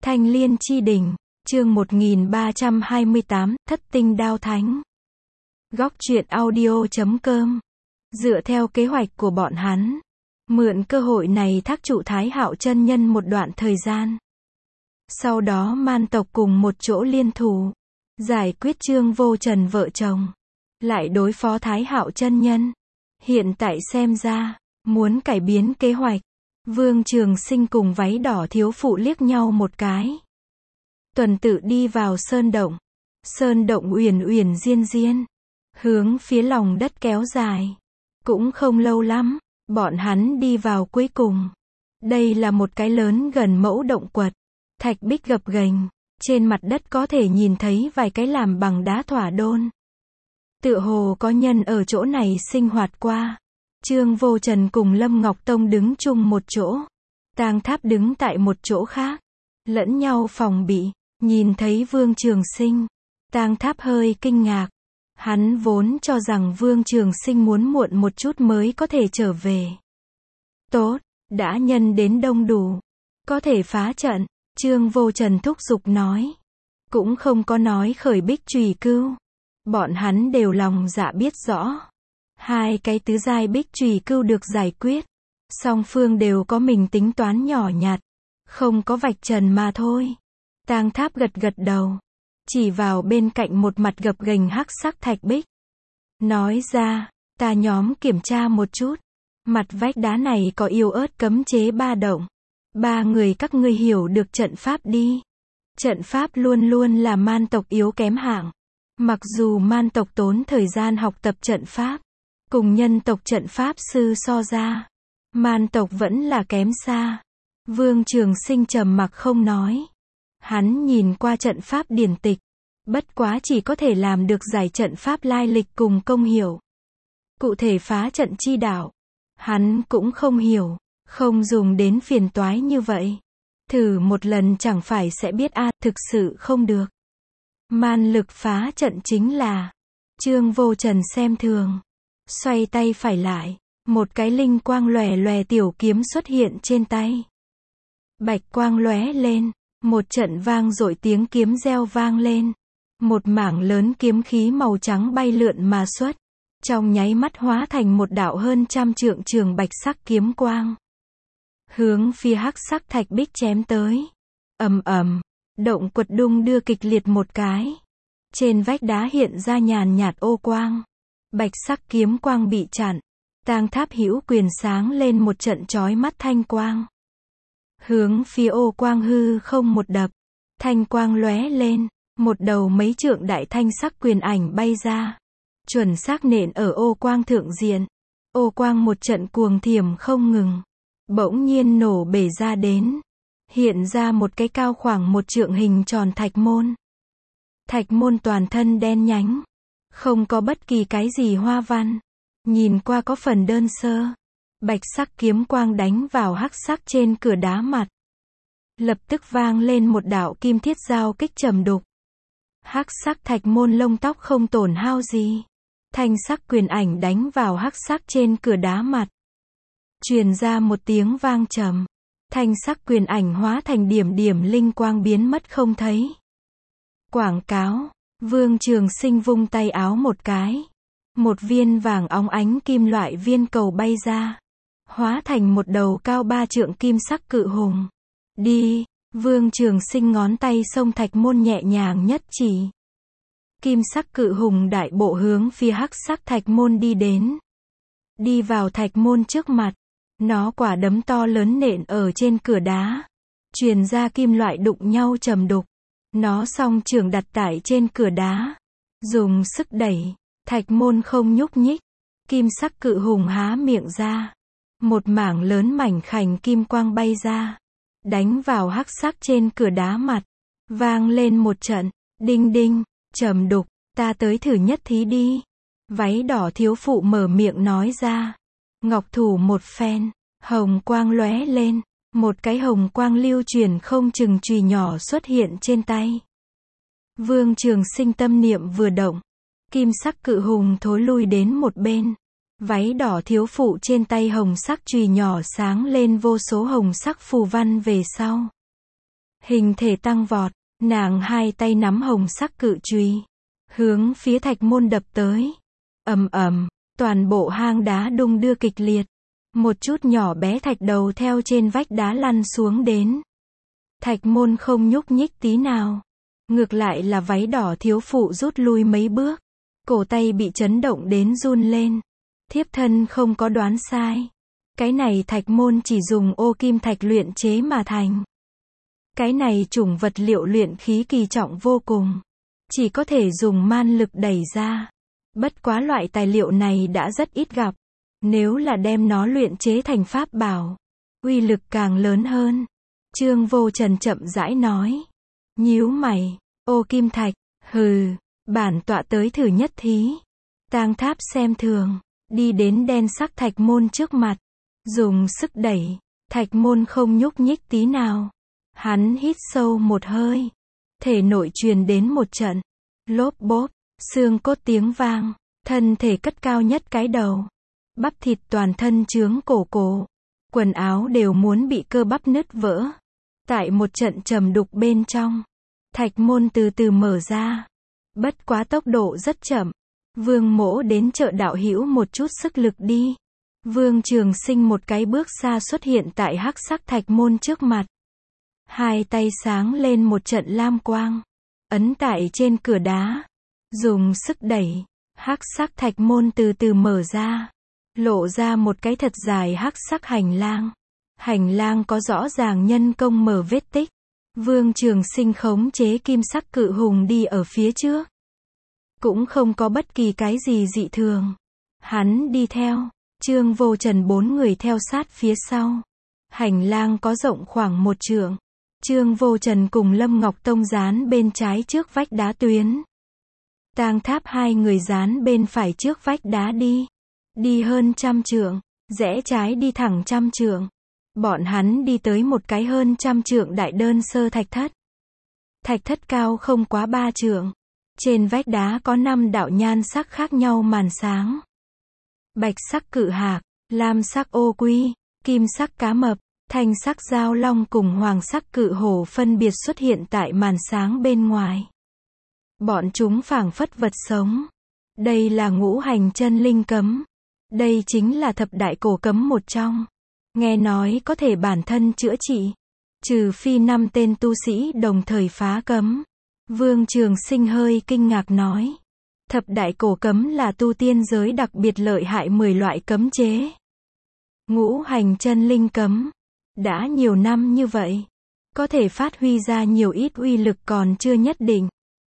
Thanh Liên chi đỉnh, chương 1328, Thất tinh đao thánh. Góc truyện audio.com. Dựa theo kế hoạch của bọn hắn, mượn cơ hội này thác trụ Thái Hạo chân nhân một đoạn thời gian. Sau đó man tộc cùng một chỗ liên thủ, giải quyết Trương Vô Trần vợ chồng, lại đối phó Thái Hạo chân nhân. Hiện tại xem ra, muốn cải biến kế hoạch. Vương Trường Sinh cùng váy đỏ thiếu phụ liếc nhau một cái. Tuần tự đi vào sơn động. Sơn động uyển uyển diên diên, hướng phía lòng đất kéo dài. Cũng không lâu lắm, bọn hắn đi vào cuối cùng. Đây là một cái lớn gần mẫu động quật. Thạch bích gập ghềnh, trên mặt đất có thể nhìn thấy vài cái làm bằng đá thỏa đôn. Tựa hồ có nhân ở chỗ này sinh hoạt qua. Trương Vô Trần cùng Lâm Ngọc Tông đứng chung một chỗ. Tang Tháp đứng tại một chỗ khác. Lẫn nhau phòng bị. Nhìn thấy Vương Trường Sinh, Tang Tháp hơi kinh ngạc. Hắn vốn cho rằng Vương Trường Sinh muốn muộn một chút mới có thể trở về. Tốt, đã nhân đến đông đủ. Có thể phá trận, Trương Vô Trần thúc giục nói. Cũng không có nói khởi bích chùy cưu. Bọn hắn đều lòng dạ biết rõ. Hai cái tứ giai bích chùy cưu được giải quyết. Song phương đều có mình tính toán nhỏ nhặt. Không có vạch trần mà thôi. Tang Tháp gật gật đầu. Chỉ vào bên cạnh một mặt gập ghềnh hắc sắc thạch bích. Nói ra, ta nhóm kiểm tra một chút. Mặt vách đá này có yếu ớt cấm chế ba động. Ba người các ngươi hiểu được trận pháp đi. Trận pháp luôn luôn là man tộc yếu kém hạng. Mặc dù man tộc tốn thời gian học tập trận pháp, cùng nhân tộc trận pháp sư so ra, man tộc vẫn là kém xa. Vương Trường Sinh trầm mặc không nói. Hắn nhìn qua trận pháp điển tịch, bất quá chỉ có thể làm được giải trận pháp lai lịch cùng công hiểu. Cụ thể phá trận chi đạo, hắn cũng không hiểu, không dùng đến phiền toái như vậy. Thử một lần chẳng phải sẽ biết thực sự không được. Man lực phá trận chính là. Trương Vô Trần xem thường. Xoay tay phải lại. Một cái linh quang lòe lòe tiểu kiếm xuất hiện trên tay. Bạch quang lóe lên. Một trận vang dội tiếng kiếm reo vang lên. Một mảng lớn kiếm khí màu trắng bay lượn mà xuất. Trong nháy mắt hóa thành một đạo hơn trăm trượng trường bạch sắc kiếm quang. Hướng phía hắc sắc thạch bích chém tới. Ầm ầm. Động quật đung đưa kịch liệt một cái. Trên vách đá hiện ra nhàn nhạt ô quang. Bạch sắc kiếm quang bị chặn. Tang Tháp hữu quyền sáng lên một trận chói mắt thanh quang. Hướng phía ô quang hư không một đập. Thanh quang lóe lên. Một đầu mấy trượng đại thanh sắc quyền ảnh bay ra. Chuẩn xác nện ở ô quang thượng diện. Ô quang một trận cuồng thiểm không ngừng. Bỗng nhiên nổ bể ra đến. Hiện ra một cái cao khoảng một trượng hình tròn thạch môn. Thạch môn toàn thân đen nhánh. Không có bất kỳ cái gì hoa văn. Nhìn qua có phần đơn sơ. Bạch sắc kiếm quang đánh vào hắc sắc trên cửa đá mặt. Lập tức vang lên một đạo kim thiết giao kích trầm đục. Hắc sắc thạch môn lông tóc không tổn hao gì. Thanh sắc quyền ảnh đánh vào hắc sắc trên cửa đá mặt. Truyền ra một tiếng vang trầm. Thanh sắc quyền ảnh hóa thành điểm điểm linh quang biến mất không thấy. Quảng cáo. Vương Trường Sinh vung tay áo một cái. Một viên vàng óng ánh kim loại viên cầu bay ra. Hóa thành một đầu cao 3 trượng kim sắc cự hùng. Đi. Vương Trường Sinh ngón tay xông thạch môn nhẹ nhàng nhất chỉ. Kim sắc cự hùng đại bộ hướng phía hắc sắc thạch môn đi đến. Đi vào thạch môn trước mặt. Nó quả đấm to lớn nện ở trên cửa đá. Truyền ra kim loại đụng nhau trầm đục. Nó song trường đặt tại trên cửa đá. Dùng sức đẩy. Thạch môn không nhúc nhích. Kim sắc cự hùng há miệng ra. Một mảng lớn mảnh khảnh kim quang bay ra. Đánh vào hắc sắc trên cửa đá mặt. Vang lên một trận. Đinh đinh. Trầm đục. Ta tới thử nhất thí đi. Váy đỏ thiếu phụ mở miệng nói ra. Ngọc thủ một phen. Hồng quang lóe lên. Một cái hồng quang lưu chuyển không chừng chùy nhỏ xuất hiện trên tay. Vương Trường Sinh tâm niệm vừa động. Kim sắc cự hùng thối lui đến một bên. Váy đỏ thiếu phụ trên tay hồng sắc chùy nhỏ sáng lên vô số hồng sắc phù văn về sau. Hình thể tăng vọt, nàng hai tay nắm hồng sắc cự chùy, hướng phía thạch môn đập tới. Ầm ầm, toàn bộ hang đá đung đưa kịch liệt. Một chút nhỏ bé thạch đầu theo trên vách đá lăn xuống đến. Thạch môn không nhúc nhích tí nào. Ngược lại là váy đỏ thiếu phụ rút lui mấy bước. Cổ tay bị chấn động đến run lên. Thiếp thân không có đoán sai. Cái này thạch môn chỉ dùng ô kim thạch luyện chế mà thành. Cái này chủng vật liệu luyện khí kỳ trọng vô cùng. Chỉ có thể dùng man lực đẩy ra. Bất quá loại tài liệu này đã rất ít gặp. Nếu là đem nó luyện chế thành pháp bảo, uy lực càng lớn hơn. Trương Vô Trần chậm rãi nói. Nhíu mày, ô kim thạch, hừ, bản tọa tới thử nhất thí. Tang Tháp xem thường, đi đến đen sắc thạch môn trước mặt. Dùng sức đẩy, thạch môn không nhúc nhích tí nào. Hắn hít sâu một hơi. Thể nội truyền đến một trận. Lốp bốp, xương cốt tiếng vang. Thân thể cất cao nhất cái đầu. Bắp thịt toàn thân chướng cổ cổ. Quần áo đều muốn bị cơ bắp nứt vỡ. Tại một trận trầm đục bên trong. Thạch môn từ từ mở ra. Bất quá tốc độ rất chậm. Vương Mỗ đến chợ đạo hữu một chút sức lực đi. Vương Trường Sinh một cái bước xa xuất hiện tại hắc sắc thạch môn trước mặt. Hai tay sáng lên một trận lam quang. Ấn tại trên cửa đá. Dùng sức đẩy. Hắc sắc thạch môn từ từ mở ra. Lộ ra một cái thật dài hắc sắc hành lang. Hành lang có rõ ràng nhân công mở vết tích. Vương Trường Sinh khống chế kim sắc cự hùng đi ở phía trước. Cũng không có bất kỳ cái gì dị thường. Hắn đi theo. Trương Vô Trần 4 người theo sát phía sau. Hành lang có rộng khoảng 1 trượng. Trương Vô Trần cùng Lâm Ngọc Tông dán bên trái trước vách đá tuyến. Tang Tháp 2 người dán bên phải trước vách đá đi. Đi hơn 100 trượng, rẽ trái đi thẳng 100 trượng. Bọn hắn đi tới một cái hơn 100 trượng đại đơn sơ thạch thất. Thạch thất cao không quá 3 trượng. Trên vách đá có 5 đạo nhan sắc khác nhau màn sáng. Bạch sắc cự hạc, lam sắc ô quy, kim sắc cá mập, thanh sắc giao long cùng hoàng sắc cự hổ phân biệt xuất hiện tại màn sáng bên ngoài. Bọn chúng phảng phất vật sống. Đây là ngũ hành chân linh cấm. Đây chính là thập đại cổ cấm một trong. Nghe nói có thể bản thân chữa trị. Trừ phi 5 tên tu sĩ đồng thời phá cấm. Vương Trường Sinh hơi kinh ngạc nói. Thập đại cổ cấm là tu tiên giới đặc biệt lợi hại 10 loại cấm chế. Ngũ hành chân linh cấm. Đã nhiều năm như vậy. Có thể phát huy ra nhiều ít uy lực còn chưa nhất định.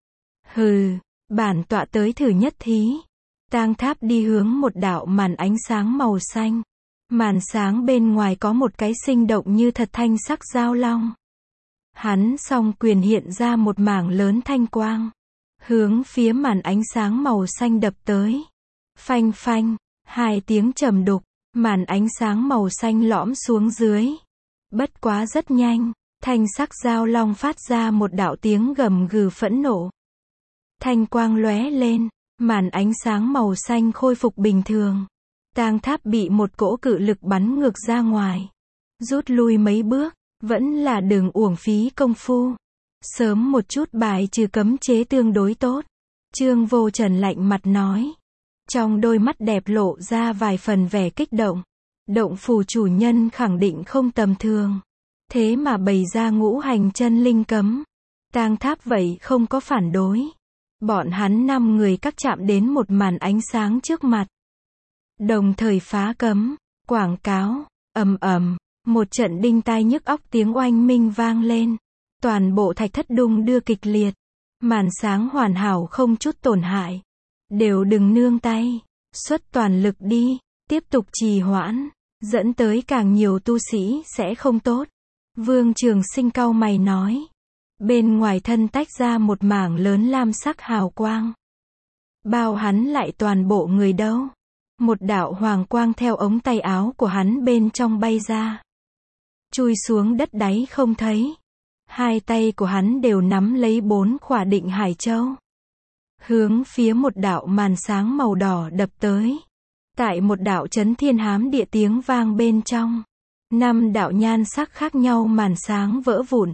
Hừ, bản tọa tới thử nhất thí. Tang Tháp đi hướng một đạo màn ánh sáng màu xanh. Màn sáng bên ngoài có một cái sinh động như thật thanh sắc giao long. Hắn song quyền hiện ra một mảng lớn thanh quang. Hướng phía màn ánh sáng màu xanh đập tới. Phanh phanh, 2 tiếng trầm đục, màn ánh sáng màu xanh lõm xuống dưới. Bất quá rất nhanh, thanh sắc giao long phát ra một đạo tiếng gầm gừ phẫn nộ. Thanh quang lóe lên, màn ánh sáng màu xanh khôi phục bình thường. Tang Tháp bị một cỗ cự lực bắn ngược ra ngoài. Rút lui mấy bước, vẫn là đừng uổng phí công phu. Sớm một chút bài trừ cấm chế tương đối tốt. Trương Vô Trần lạnh mặt nói. Trong đôi mắt đẹp lộ ra vài phần vẻ kích động. Động phủ chủ nhân khẳng định không tầm thường. Thế mà bày ra ngũ hành chân linh cấm. Tang Tháp vậy không có phản đối. Bọn hắn 5 người các chạm đến một màn ánh sáng trước mặt. Đồng thời phá cấm, quảng cáo, ầm ầm, một trận đinh tai nhức óc tiếng oanh minh vang lên. Toàn bộ thạch thất đung đưa kịch liệt. Màn sáng hoàn hảo không chút tổn hại. Đều đừng nương tay. Xuất toàn lực đi. Tiếp tục trì hoãn. Dẫn tới càng nhiều tu sĩ sẽ không tốt. Vương Trường Sinh cau mày nói. Bên ngoài thân tách ra một mảng lớn lam sắc hào quang. Bao hắn lại toàn bộ người đâu. Một đạo hoàng quang theo ống tay áo của hắn bên trong bay ra. Chui xuống đất đáy không thấy. 2 tay của hắn đều nắm lấy 4 khỏa định hải châu. Hướng phía một đạo màn sáng màu đỏ đập tới. Tại một đạo chấn thiên hám địa tiếng vang bên trong. 5 đạo nhan sắc khác nhau màn sáng vỡ vụn.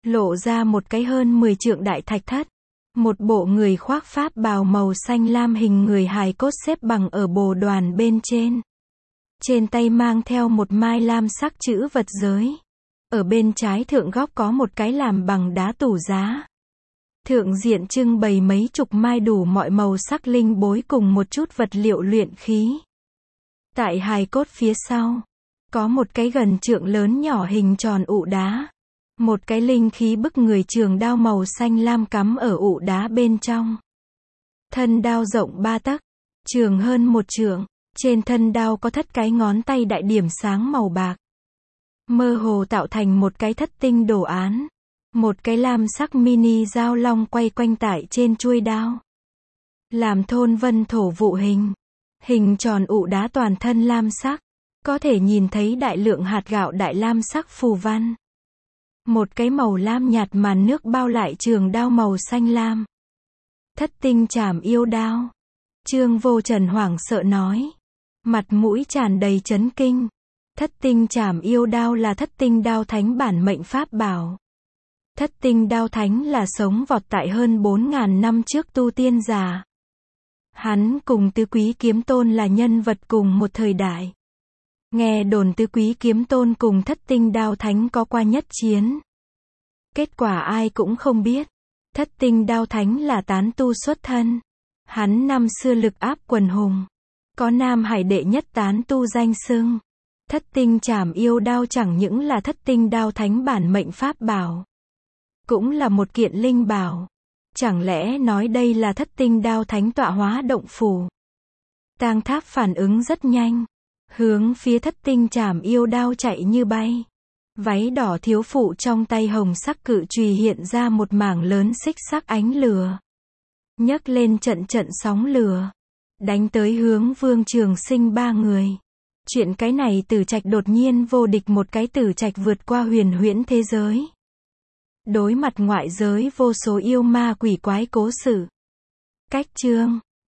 lộ ra một cái hơn 10 trượng đại thạch thất. Một bộ người khoác pháp bào màu xanh lam hình người hài cốt xếp bằng ở bồ đoàn bên trên. Trên tay mang theo một mai lam sắc chữ vật giới. Ở bên trái thượng góc có một cái làm bằng đá tủ giá. Thượng diện trưng bày mấy chục mai đủ mọi màu sắc linh bối cùng một chút vật liệu luyện khí. Tại hài cốt phía sau, có một cái gần trượng lớn nhỏ hình tròn ụ đá. Một cái linh khí bức người trường đao màu xanh lam cắm ở ụ đá bên trong. Thân đao rộng 3 tấc, trường hơn 1 trượng. Trên thân đao có thất cái ngón tay đại điểm sáng màu bạc. Mơ hồ tạo thành một cái thất tinh đồ án. Một cái lam sắc mini dao long quay quanh tại trên chuôi đao. Làm thôn vân thổ vụ hình. Hình tròn ụ đá toàn thân lam sắc. Có thể nhìn thấy đại lượng hạt gạo đại lam sắc phù văn. Một cái màu lam nhạt màn nước bao lại trường đao màu xanh lam. Thất tinh trảm yêu đao. Trương Vô Trần hoảng sợ nói. Mặt mũi tràn đầy chấn kinh. Thất tinh trảm yêu đao là thất tinh đao thánh bản mệnh pháp bảo. Thất tinh đao thánh là sống vọt tại hơn 4.000 năm trước tu tiên giả. Hắn cùng Tứ Quý Kiếm Tôn là nhân vật cùng một thời đại. Nghe đồn Tứ Quý Kiếm Tôn cùng thất tinh đao thánh có qua nhất chiến. Kết quả ai cũng không biết. Thất tinh đao thánh là tán tu xuất thân. Hắn năm xưa lực áp quần hùng. Có Nam Hải đệ nhất tán tu danh xưng. Thất tinh trảm yêu đao chẳng những là thất tinh đao thánh bản mệnh pháp bảo. Cũng là một kiện linh bảo. Chẳng lẽ nói đây là thất tinh đao thánh tọa hóa động phủ. Tang Tháp phản ứng rất nhanh. Hướng phía thất tinh trảm yêu đao chạy như bay. Váy đỏ thiếu phụ trong tay hồng sắc cự chùy hiện ra một mảng lớn xích sắc ánh lửa. Nhấc lên trận trận sóng lửa. Đánh tới hướng Vương Trường Sinh ba người. Chuyện cái này Tử Trạch đột nhiên vô địch một cái Tử Trạch vượt qua huyền huyễn thế giới. Đối mặt ngoại giới vô số yêu ma quỷ quái cố sự. Cách chương